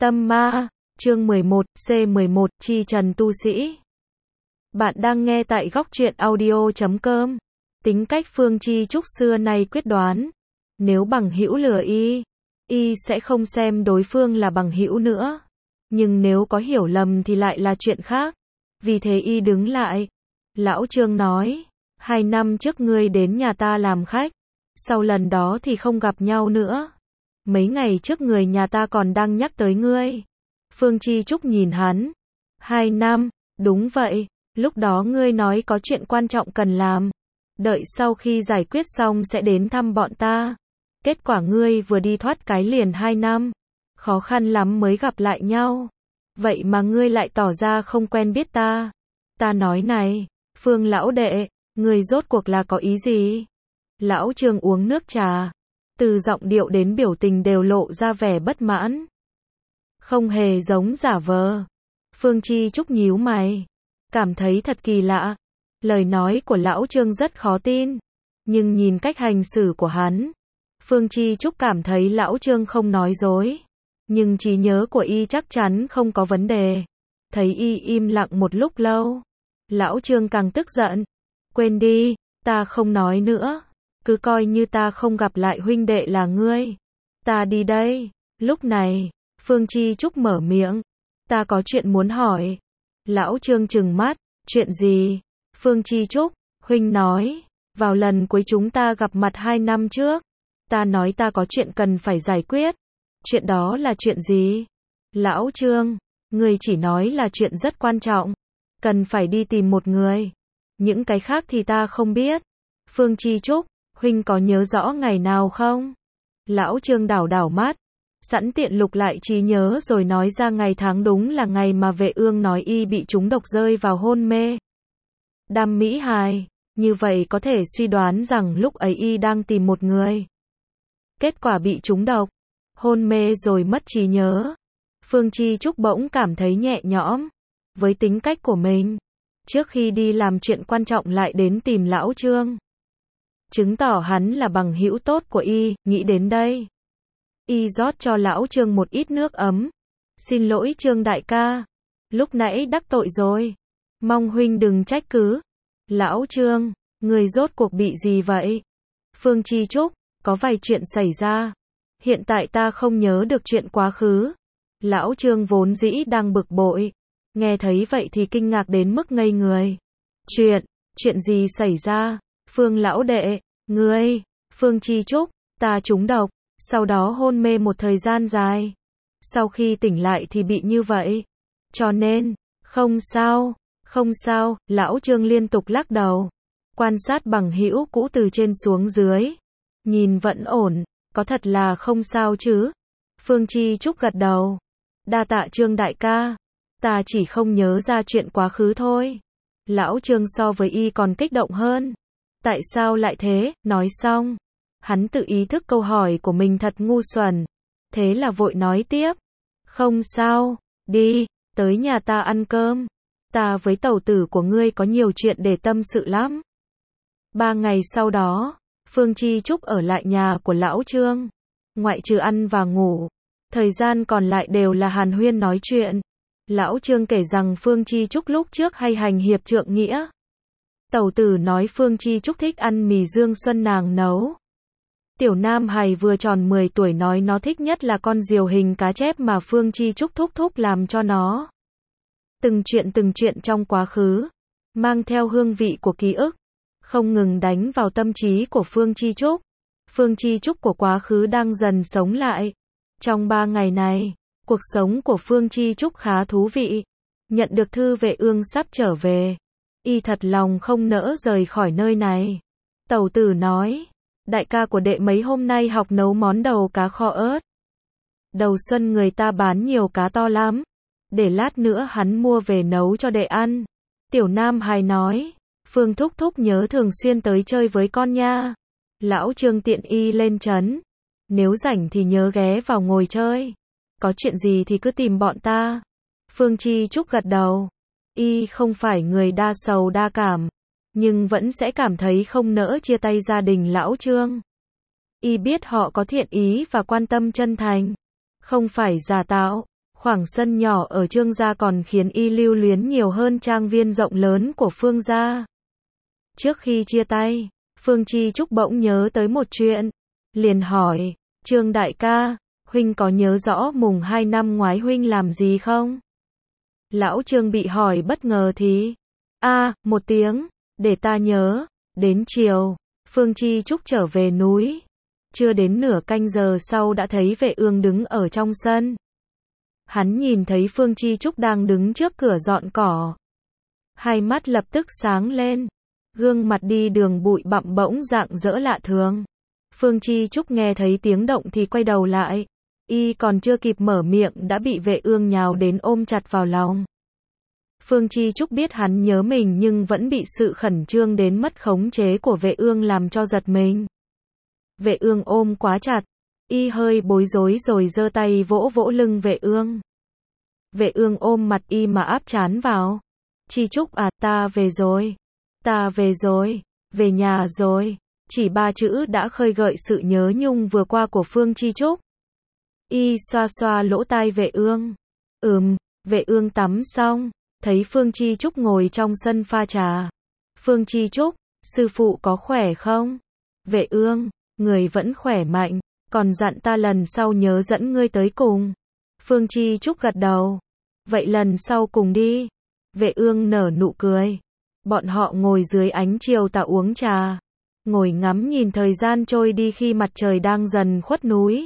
Tâm ma, chương 11, C11, Chi Trần tu sĩ. Bạn đang nghe tại góc truyện audio.com. Tính cách Phương Chi Trúc xưa nay quyết đoán. Nếu bằng hữu lừa y sẽ không xem đối phương là bằng hữu nữa. Nhưng nếu có hiểu lầm thì lại là chuyện khác. Vì thế y đứng lại. Lão Trương nói, 2 năm trước ngươi đến nhà ta làm khách. Sau lần đó thì không gặp nhau nữa. Mấy ngày trước người nhà ta còn đang nhắc tới ngươi. Phương Chi Trúc nhìn hắn. 2 năm, đúng vậy, lúc đó ngươi nói có chuyện quan trọng cần làm. Đợi sau khi giải quyết xong sẽ đến thăm bọn ta. Kết quả ngươi vừa đi thoát cái liền 2 năm. Khó khăn lắm mới gặp lại nhau. Vậy mà ngươi lại tỏ ra không quen biết ta. Ta nói này, Phương lão đệ, ngươi rốt cuộc là có ý gì? Lão Trương uống nước trà. Từ giọng điệu đến biểu tình đều lộ ra vẻ bất mãn. Không hề giống giả vờ. Phương Chi Trúc nhíu mày. Cảm thấy thật kỳ lạ. Lời nói của lão Trương rất khó tin. Nhưng nhìn cách hành xử của hắn, Phương Chi Trúc cảm thấy lão Trương không nói dối. Nhưng trí nhớ của y chắc chắn không có vấn đề. Thấy y im lặng một lúc lâu, lão Trương càng tức giận. Quên đi, ta không nói nữa. Cứ coi như ta không gặp lại huynh đệ là ngươi. Ta đi đây. Lúc này, Phương Chi Trúc mở miệng. Ta có chuyện muốn hỏi. Lão Trương trừng mắt. Chuyện gì? Phương Chi Trúc, huynh nói. Vào lần cuối chúng ta gặp mặt 2 năm trước. Ta nói ta có chuyện cần phải giải quyết. Chuyện đó là chuyện gì? Lão Trương, ngươi chỉ nói là chuyện rất quan trọng. Cần phải đi tìm một người. Những cái khác thì ta không biết. Phương Chi Trúc, huynh có nhớ rõ ngày nào không? Lão Trương đảo đảo mắt, sẵn tiện lục lại trí nhớ rồi nói ra ngày tháng đúng là ngày mà Vệ Ương nói y bị trúng độc rơi vào hôn mê. Đam mỹ hài, như vậy có thể suy đoán rằng lúc ấy y đang tìm một người. Kết quả bị trúng độc, hôn mê rồi mất trí nhớ. Phương Chi Trúc bỗng cảm thấy nhẹ nhõm. Với tính cách của mình, trước khi đi làm chuyện quan trọng lại đến tìm Lão Trương. Chứng tỏ hắn là bằng hữu tốt của y, nghĩ đến đây. Y rót cho Lão Trương một ít nước ấm. Xin lỗi Trương đại ca. Lúc nãy đắc tội rồi. Mong huynh đừng trách cứ. Lão Trương, người rốt cuộc bị gì vậy? Phương Chi Trúc, có vài chuyện xảy ra. Hiện tại ta không nhớ được chuyện quá khứ. Lão Trương vốn dĩ đang bực bội. Nghe thấy vậy thì kinh ngạc đến mức ngây người. Chuyện gì xảy ra? Phương lão đệ, ngươi, Phương Chi Trúc, ta trúng độc, sau đó hôn mê một thời gian dài. Sau khi tỉnh lại thì bị như vậy. Cho nên, không sao, Lão Trương liên tục lắc đầu. Quan sát bằng hữu cũ từ trên xuống dưới. Nhìn vẫn ổn, có thật là không sao chứ? Phương Chi Trúc gật đầu. Đa tạ Trương đại ca. Ta chỉ không nhớ ra chuyện quá khứ thôi. Lão Trương so với y còn kích động hơn. Tại sao lại thế? Nói xong, hắn tự ý thức câu hỏi của mình thật ngu xuẩn. Thế là vội nói tiếp. Không sao, đi, tới nhà ta ăn cơm. Ta với tẩu tử của ngươi có nhiều chuyện để tâm sự lắm. 3 ngày sau đó, Phương Chi Trúc ở lại nhà của Lão Trương. Ngoại trừ ăn và ngủ, thời gian còn lại đều là hàn huyên nói chuyện. Lão Trương kể rằng Phương Chi Trúc lúc trước hay hành hiệp trượng nghĩa. Tẩu tử nói Phương Chi Trúc thích ăn mì Dương Xuân nàng nấu. Tiểu Nam Hài vừa tròn 10 tuổi nói nó thích nhất là con diều hình cá chép mà Phương Chi Trúc thúc thúc làm cho nó. Từng chuyện trong quá khứ, mang theo hương vị của ký ức, không ngừng đánh vào tâm trí của Phương Chi Trúc. Phương Chi Trúc của quá khứ đang dần sống lại. Trong 3 ngày này, cuộc sống của Phương Chi Trúc khá thú vị. Nhận được thư Vệ Ương sắp trở về. Y thật lòng không nỡ rời khỏi nơi này. Tẩu tử nói, đại ca của đệ mấy hôm nay học nấu món đầu cá kho ớt. Đầu xuân người ta bán nhiều cá to lắm. Để lát nữa hắn mua về nấu cho đệ ăn. Tiểu Nam Hài nói, Phương thúc thúc nhớ thường xuyên tới chơi với con nha. Lão Trương tiện y lên trấn. Nếu rảnh thì nhớ ghé vào ngồi chơi. Có chuyện gì thì cứ tìm bọn ta. Phương Chi Trúc gật đầu. Y không phải người đa sầu đa cảm, nhưng vẫn sẽ cảm thấy không nỡ chia tay gia đình Lão Trương. Y biết họ có thiện ý và quan tâm chân thành, không phải giả tạo. Khoảng sân nhỏ ở Trương gia còn khiến y lưu luyến nhiều hơn trang viên rộng lớn của Phương gia. Trước khi chia tay, Phương Chi Trúc bỗng nhớ tới một chuyện, liền hỏi, Trương đại ca, huynh có nhớ rõ mùng 2 năm ngoái huynh làm gì không? Lão Trương bị hỏi bất ngờ thì, một tiếng, để ta nhớ. Đến chiều, Phương Chi Trúc trở về núi. Chưa đến nửa canh giờ sau đã thấy Vệ Ương đứng ở trong sân. Hắn nhìn thấy Phương Chi Trúc đang đứng trước cửa dọn cỏ. Hai mắt lập tức sáng lên. Gương mặt đi đường bụi bặm bỗng rạng rỡ lạ thường. Phương Chi Trúc nghe thấy tiếng động thì quay đầu lại. Y còn chưa kịp mở miệng đã bị Vệ Ương nhào đến ôm chặt vào lòng. Phương Chi Trúc biết hắn nhớ mình nhưng vẫn bị sự khẩn trương đến mất khống chế của Vệ Ương làm cho giật mình. Vệ Ương ôm quá chặt, y hơi bối rối rồi giơ tay vỗ vỗ lưng Vệ Ương. Vệ Ương ôm mặt y mà áp trán vào. Chi Trúc à, ta về rồi. Ta về rồi, về nhà rồi. Chỉ 3 chữ đã khơi gợi sự nhớ nhung vừa qua của Phương Chi Trúc. Y xoa xoa lỗ tai Vệ Ương. Vệ Ương tắm xong, thấy Phương Chi Trúc ngồi trong sân pha trà. Phương Chi Trúc, sư phụ có khỏe không? Vệ Ương, người vẫn khỏe mạnh, còn dặn ta lần sau nhớ dẫn ngươi tới cùng. Phương Chi Trúc gật đầu. Vậy lần sau cùng đi. Vệ Ương nở nụ cười. Bọn họ ngồi dưới ánh chiều tà uống trà. Ngồi ngắm nhìn thời gian trôi đi khi mặt trời đang dần khuất núi.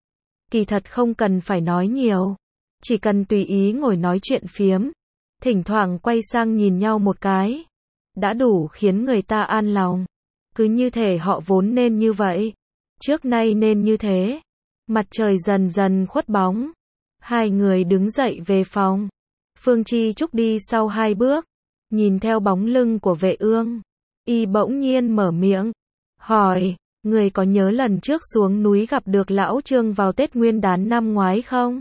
Kỳ thật không cần phải nói nhiều. Chỉ cần tùy ý ngồi nói chuyện phiếm. Thỉnh thoảng quay sang nhìn nhau một cái. Đã đủ khiến người ta an lòng. Cứ như thể họ vốn nên như vậy. Trước nay nên như thế. Mặt trời dần dần khuất bóng. Hai người đứng dậy về phòng. Phương Chi Trúc đi sau 2 bước. Nhìn theo bóng lưng của Vệ Ương. Y bỗng nhiên mở miệng. Hỏi, người có nhớ lần trước xuống núi gặp được Lão Trương vào Tết Nguyên Đán năm ngoái không?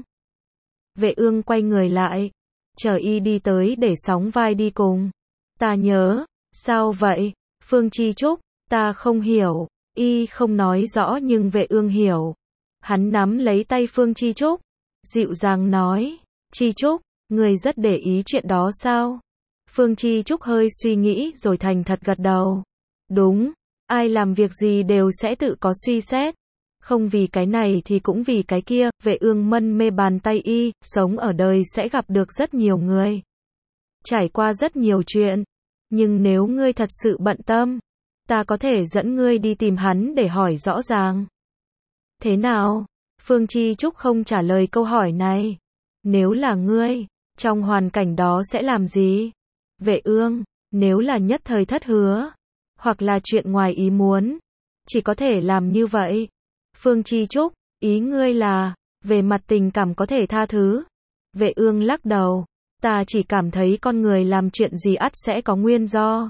Vệ Ương quay người lại. Chờ y đi tới để sóng vai đi cùng. Ta nhớ. Sao vậy? Phương Chi Trúc, ta không hiểu. Y không nói rõ nhưng Vệ Ương hiểu. Hắn nắm lấy tay Phương Chi Trúc. Dịu dàng nói. Chi Trúc, người rất để ý chuyện đó sao? Phương Chi Trúc hơi suy nghĩ rồi thành thật gật đầu. Đúng, ai làm việc gì đều sẽ tự có suy xét. Không vì cái này thì cũng vì cái kia. Vệ Ương mân mê bàn tay y. Sống ở đời sẽ gặp được rất nhiều người. Trải qua rất nhiều chuyện. Nhưng nếu ngươi thật sự bận tâm, ta có thể dẫn ngươi đi tìm hắn để hỏi rõ ràng. Thế nào? Phương Chi Trúc không trả lời câu hỏi này. Nếu là ngươi, trong hoàn cảnh đó sẽ làm gì? Vệ Ương, nếu là nhất thời thất hứa, hoặc là chuyện ngoài ý muốn, chỉ có thể làm như vậy. Phương Chi Trúc, ý ngươi là, về mặt tình cảm có thể tha thứ. Vệ Ương lắc đầu, ta chỉ cảm thấy con người làm chuyện gì ắt sẽ có nguyên do.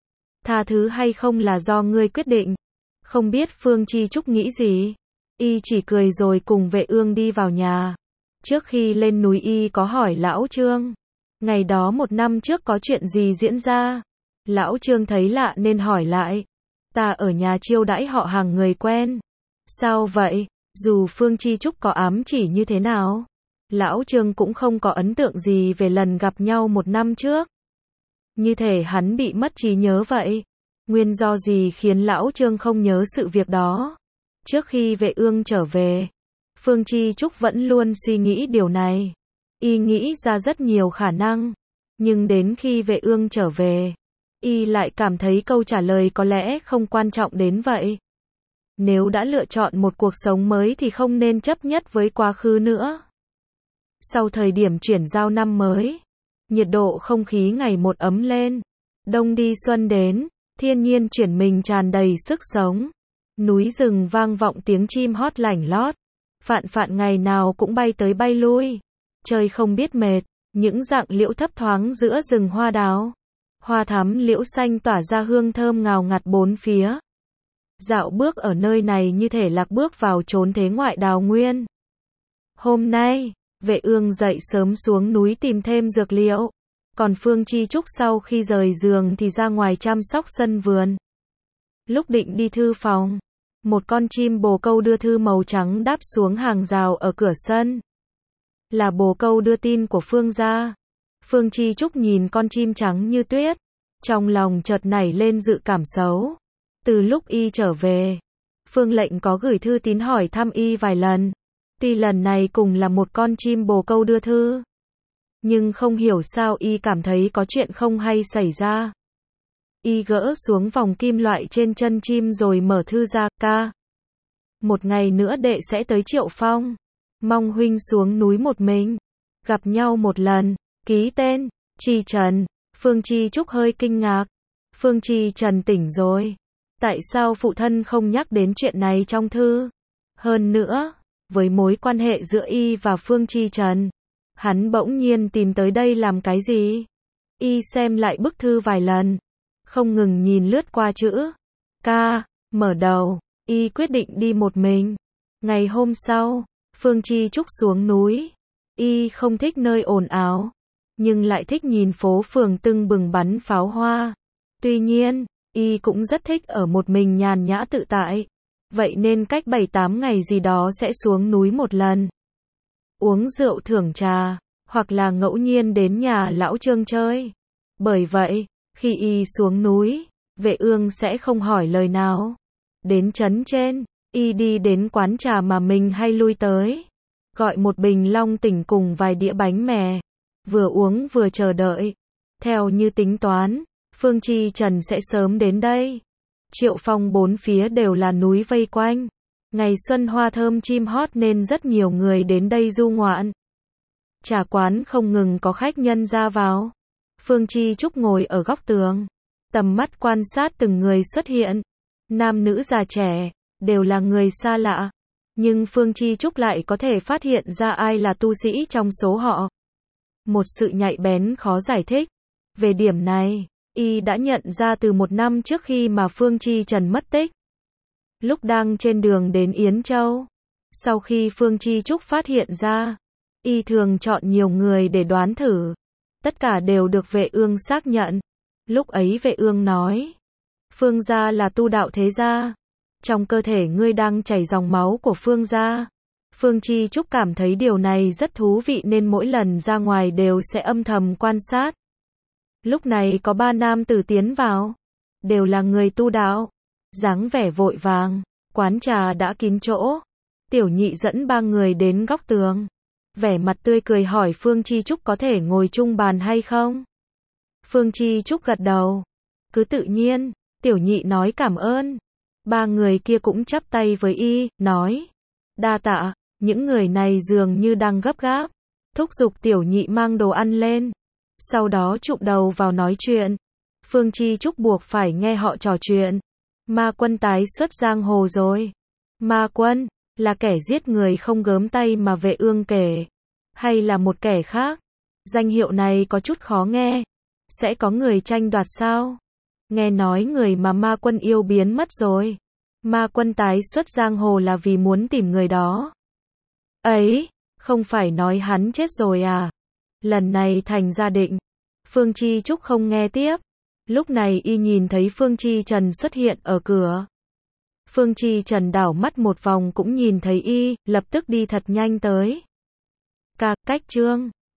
Tha thứ hay không là do ngươi quyết định. Không biết Phương Chi Trúc nghĩ gì. Y chỉ cười rồi cùng Vệ Ương đi vào nhà. Trước khi lên núi y có hỏi Lão Trương. Ngày đó 1 năm trước có chuyện gì diễn ra? Lão Trương thấy lạ nên hỏi lại. Ta ở nhà chiêu đãi họ hàng người quen. Sao vậy? Dù Phương Chi Trúc có ám chỉ như thế nào, Lão Trương cũng không có ấn tượng gì về lần gặp nhau 1 năm trước. Như thể hắn bị mất trí nhớ vậy. Nguyên do gì khiến Lão Trương không nhớ sự việc đó? Trước khi Vệ Ương trở về, Phương Chi Trúc vẫn luôn suy nghĩ điều này. Y nghĩ ra rất nhiều khả năng. Nhưng đến khi Vệ Ương trở về, Y lại cảm thấy câu trả lời có lẽ không quan trọng đến vậy. Nếu đã lựa chọn một cuộc sống mới thì không nên chấp nhất với quá khứ nữa. Sau thời điểm chuyển giao năm mới, nhiệt độ không khí ngày một ấm lên. Đông đi xuân đến, thiên nhiên chuyển mình tràn đầy sức sống. Núi rừng vang vọng tiếng chim hót lảnh lót. Phạn phạn ngày nào cũng bay tới bay lui. Trời không biết mệt, những rặng liễu thấp thoáng giữa rừng hoa đào. Hoa thắm liễu xanh tỏa ra hương thơm ngào ngạt bốn phía. Dạo bước ở nơi này như thể lạc bước vào chốn thế ngoại đào nguyên. Hôm nay, Vệ Ương dậy sớm xuống núi tìm thêm dược liệu. Còn Phương Chi Trúc sau khi rời giường thì ra ngoài chăm sóc sân vườn. Lúc định đi thư phòng, một con chim bồ câu đưa thư màu trắng đáp xuống hàng rào ở cửa sân. Là bồ câu đưa tin của Phương gia. Phương Chi Trúc nhìn con chim trắng như tuyết, trong lòng chợt nảy lên dự cảm xấu. Từ lúc y trở về, Phương Lệnh có gửi thư tín hỏi thăm y vài lần. Tuy lần này cùng là một con chim bồ câu đưa thư, nhưng không hiểu sao y cảm thấy có chuyện không hay xảy ra. Y gỡ xuống vòng kim loại trên chân chim rồi mở thư ra, ca. Một ngày nữa đệ sẽ tới Triệu Phong. Mong huynh xuống núi một mình. Gặp nhau một lần. Ký tên, Chi Trần. Phương Chi Trúc hơi kinh ngạc. Phương Chi Trần tỉnh rồi. Tại sao phụ thân không nhắc đến chuyện này trong thư? Hơn nữa, với mối quan hệ giữa y và Phương Chi Trần, hắn bỗng nhiên tìm tới đây làm cái gì? Y xem lại bức thư vài lần, không ngừng nhìn lướt qua chữ ca, mở đầu, y quyết định đi một mình. Ngày hôm sau, Phương Chi Trúc xuống núi. Y không thích nơi ồn ào, nhưng lại thích nhìn phố phường tưng bừng bắn pháo hoa. Tuy nhiên, y cũng rất thích ở một mình nhàn nhã tự tại. Vậy nên cách 7-8 ngày gì đó sẽ xuống núi một lần. Uống rượu thưởng trà, hoặc là ngẫu nhiên đến nhà lão Trương chơi. Bởi vậy, khi y xuống núi, Vệ Ương sẽ không hỏi lời nào. Đến trấn trên, y đi đến quán trà mà mình hay lui tới. Gọi một bình long tỉnh cùng vài đĩa bánh mè. Vừa uống vừa chờ đợi. Theo như tính toán, Phương Chi Trần sẽ sớm đến đây. Triệu Phong bốn phía đều là núi vây quanh. Ngày xuân hoa thơm chim hót nên rất nhiều người đến đây du ngoạn. Trà quán không ngừng có khách nhân ra vào. Phương Chi Trúc ngồi ở góc tường, tầm mắt quan sát từng người xuất hiện. Nam nữ già trẻ, đều là người xa lạ. Nhưng Phương Chi Trúc lại có thể phát hiện ra ai là tu sĩ trong số họ. Một sự nhạy bén khó giải thích. Về điểm này, y đã nhận ra từ một năm trước khi mà Phương Chi Trần mất tích. Lúc đang trên đường đến Yến Châu. Sau khi Phương Chi Trúc phát hiện ra, y thường chọn nhiều người để đoán thử. Tất cả đều được Vệ Ương xác nhận. Lúc ấy Vệ Ương nói, Phương gia là tu đạo thế gia. Trong cơ thể ngươi đang chảy dòng máu của Phương gia. Phương Chi Trúc cảm thấy điều này rất thú vị nên mỗi lần ra ngoài đều sẽ âm thầm quan sát. Lúc này có 3 nam tử tiến vào. Đều là người tu đạo. Dáng vẻ vội vàng. Quán trà đã kín chỗ. Tiểu Nhị dẫn 3 người đến góc tường. Vẻ mặt tươi cười hỏi Phương Chi Trúc có thể ngồi chung bàn hay không? Phương Chi Trúc gật đầu. Cứ tự nhiên. Tiểu Nhị nói cảm ơn. 3 người kia cũng chắp tay với y, nói. Đa tạ. Những người này dường như đang gấp gáp. Thúc giục Tiểu Nhị mang đồ ăn lên. Sau đó chụm đầu vào nói chuyện. Phương Chi Trúc buộc phải nghe họ trò chuyện. Ma Quân tái xuất giang hồ rồi. Ma Quân là kẻ giết người không gớm tay mà Vệ Ương kể, hay là một kẻ khác? Danh hiệu này có chút khó nghe. Sẽ có người tranh đoạt sao? Nghe nói người mà Ma Quân yêu biến mất rồi. Ma Quân tái xuất giang hồ là vì muốn tìm người đó. Ấy, không phải nói hắn chết rồi à? Lần này thành gia định. Phương Chi Trúc không nghe tiếp. Lúc này y nhìn thấy Phương Chi Trần xuất hiện ở cửa. Phương Chi Trần đảo mắt một vòng cũng nhìn thấy y, lập tức đi thật nhanh tới. Cách Trương.